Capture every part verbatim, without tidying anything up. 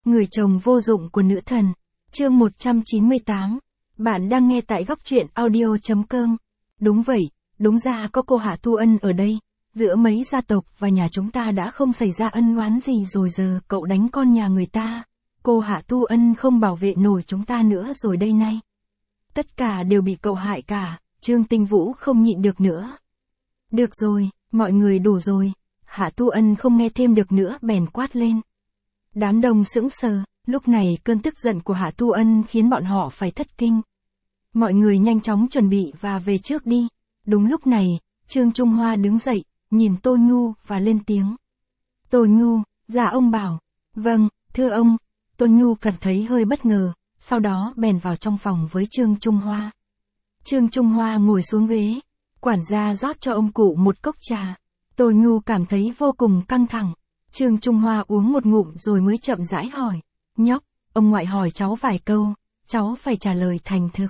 Người chồng vô dụng của nữ thần. Chương một trăm chín mươi tám. Bạn đang nghe tại góc truyện audio.com. Đúng vậy, đúng ra có cô Hạ Tu Ân ở đây. Giữa mấy gia tộc và nhà chúng ta đã không xảy ra ân oán gì rồi giờ cậu đánh con nhà người ta. Cô Hạ Tu Ân không bảo vệ nổi chúng ta nữa rồi đây này. Tất cả đều bị cậu hại cả, Trương Tinh Vũ không nhịn được nữa. Được rồi, mọi người đủ rồi. Hạ Tu Ân không nghe thêm được nữa bèn quát lên. Đám đông sững sờ, lúc này cơn tức giận của Hạ Tu Ân khiến bọn họ phải thất kinh. Mọi người nhanh chóng chuẩn bị và về trước đi. Đúng lúc này, Trương Trung Hoa đứng dậy, nhìn Tô Nhu và lên tiếng. Tô Nhu, dạ ông bảo. Vâng, thưa ông. Tô Nhu cảm thấy hơi bất ngờ, sau đó bèn vào trong phòng với Trương Trung Hoa. Trương Trung Hoa ngồi xuống ghế, quản gia rót cho ông cụ một cốc trà. Tô Nhu cảm thấy vô cùng căng thẳng. Trương Trung Hoa uống một ngụm rồi mới chậm rãi hỏi. Nhóc, ông ngoại hỏi cháu vài câu, cháu phải trả lời thành thực.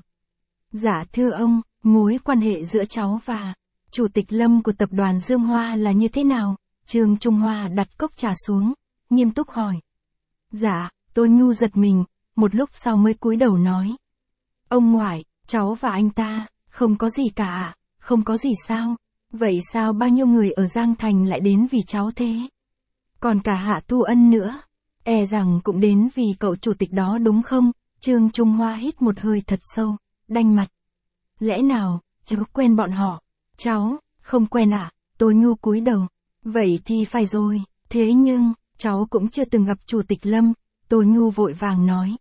Dạ thưa ông, mối quan hệ giữa cháu và Chủ tịch Lâm của tập đoàn Dương Hoa là như thế nào? Trương Trung Hoa đặt cốc trà xuống, nghiêm túc hỏi. Dạ, Tô Nhu giật mình, một lúc sau mới cúi đầu nói. Ông ngoại, cháu và anh ta, không có gì cả ạ, không có gì sao? Vậy sao bao nhiêu người ở Giang Thành lại đến vì cháu thế? Còn cả Hạ Tu Ân nữa, e rằng cũng đến vì cậu chủ tịch đó đúng không? Trương Trung Hoa hít một hơi thật sâu, đanh mặt. Lẽ nào, cháu quen bọn họ? Cháu, không quen à? Tô Nhu cúi đầu. Vậy thì phải rồi, thế nhưng, cháu cũng chưa từng gặp Chủ tịch Lâm, Tô Nhu vội vàng nói.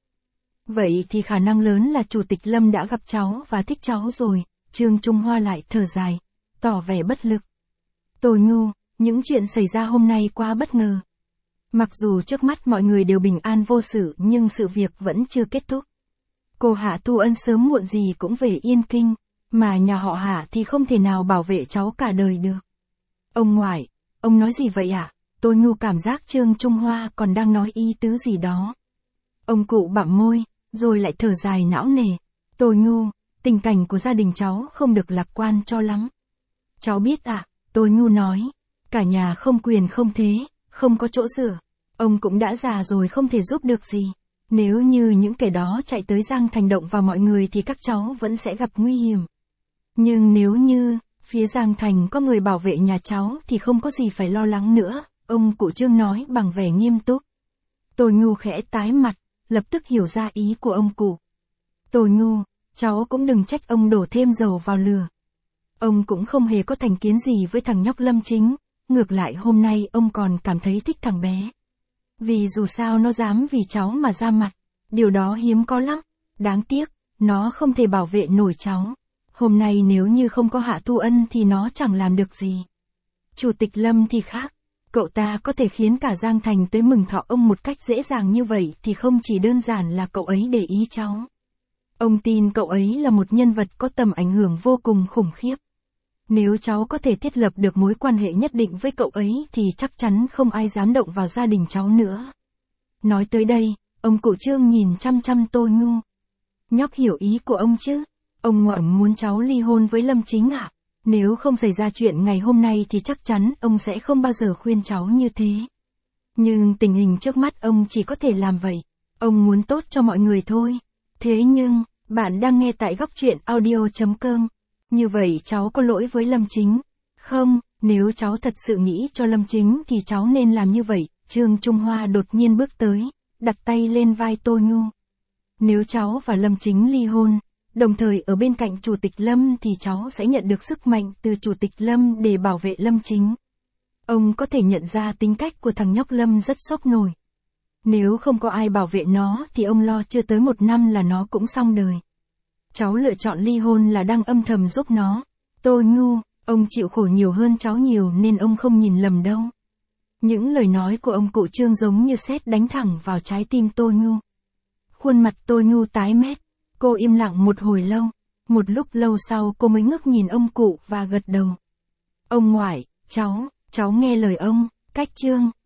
Vậy thì khả năng lớn là Chủ tịch Lâm đã gặp cháu và thích cháu rồi, Trương Trung Hoa lại thở dài, tỏ vẻ bất lực. Tô Nhu, những chuyện xảy ra hôm nay quá bất ngờ. Mặc dù trước mắt mọi người đều bình an vô sự nhưng sự việc vẫn chưa kết thúc. Cô Hạ Tu Ân sớm muộn gì cũng về Yên Kinh, mà nhà họ Hạ thì không thể nào bảo vệ cháu cả đời được. Ông ngoại, ông nói gì vậy ạ? À? Tô Nhu cảm giác Trương Trung Hoa còn đang nói ý tứ gì đó. Ông cụ bặm môi, rồi lại thở dài não nề. Tô Nhu, tình cảnh của gia đình cháu không được lạc quan cho lắm. Cháu biết ạ, à? Tô Nhu nói. Cả nhà không quyền không thế, không có chỗ dựa. Ông cũng đã già rồi không thể giúp được gì. Nếu như những kẻ đó chạy tới Giang Thành động vào mọi người thì các cháu vẫn sẽ gặp nguy hiểm. Nhưng nếu như, phía Giang Thành có người bảo vệ nhà cháu thì không có gì phải lo lắng nữa, ông cụ Trương nói bằng vẻ nghiêm túc. Tô Nhu khẽ tái mặt, lập tức hiểu ra ý của ông cụ. Tô Nhu, cháu cũng đừng trách ông đổ thêm dầu vào lửa. Ông cũng không hề có thành kiến gì với thằng nhóc Lâm Chính, ngược lại hôm nay ông còn cảm thấy thích thằng bé. Vì dù sao nó dám vì cháu mà ra mặt, điều đó hiếm có lắm, đáng tiếc, nó không thể bảo vệ nổi cháu. Hôm nay nếu như không có Hạ Tu Ân thì nó chẳng làm được gì. Chủ tịch Lâm thì khác, cậu ta có thể khiến cả Giang Thành tới mừng thọ ông một cách dễ dàng như vậy thì không chỉ đơn giản là cậu ấy để ý cháu. Ông tin cậu ấy là một nhân vật có tầm ảnh hưởng vô cùng khủng khiếp. Nếu cháu có thể thiết lập được mối quan hệ nhất định với cậu ấy thì chắc chắn không ai dám động vào gia đình cháu nữa. Nói tới đây, ông cụ Trương nhìn chăm chăm Tô Nhu. Nhóc hiểu ý của ông chứ? Ông ngoại muốn cháu ly hôn với Lâm Chính à? Nếu không xảy ra chuyện ngày hôm nay thì chắc chắn ông sẽ không bao giờ khuyên cháu như thế. Nhưng tình hình trước mắt ông chỉ có thể làm vậy. Ông muốn tốt cho mọi người thôi. Thế nhưng, bạn đang nghe tại góc truyện audio.com. Như vậy cháu có lỗi với Lâm Chính? Không, nếu cháu thật sự nghĩ cho Lâm Chính thì cháu nên làm như vậy. Trương Trung Hoa đột nhiên bước tới, đặt tay lên vai Tô Nhu. Nếu cháu và Lâm Chính ly hôn, đồng thời ở bên cạnh Chủ tịch Lâm thì cháu sẽ nhận được sức mạnh từ Chủ tịch Lâm để bảo vệ Lâm Chính. Ông có thể nhận ra tính cách của thằng nhóc Lâm rất sốc nổi. Nếu không có ai bảo vệ nó thì ông lo chưa tới một năm là nó cũng xong đời. Cháu lựa chọn ly hôn là đang âm thầm giúp nó. Tô Nhu, ông chịu khổ nhiều hơn cháu nhiều nên ông không nhìn lầm đâu. Những lời nói của ông cụ Trương giống như sét đánh thẳng vào trái tim Tô Nhu. Khuôn mặt Tô Nhu tái mét, cô im lặng một hồi lâu. Một lúc lâu sau cô mới ngước nhìn ông cụ và gật đầu. Ông ngoại, cháu, cháu nghe lời ông, cách Trương,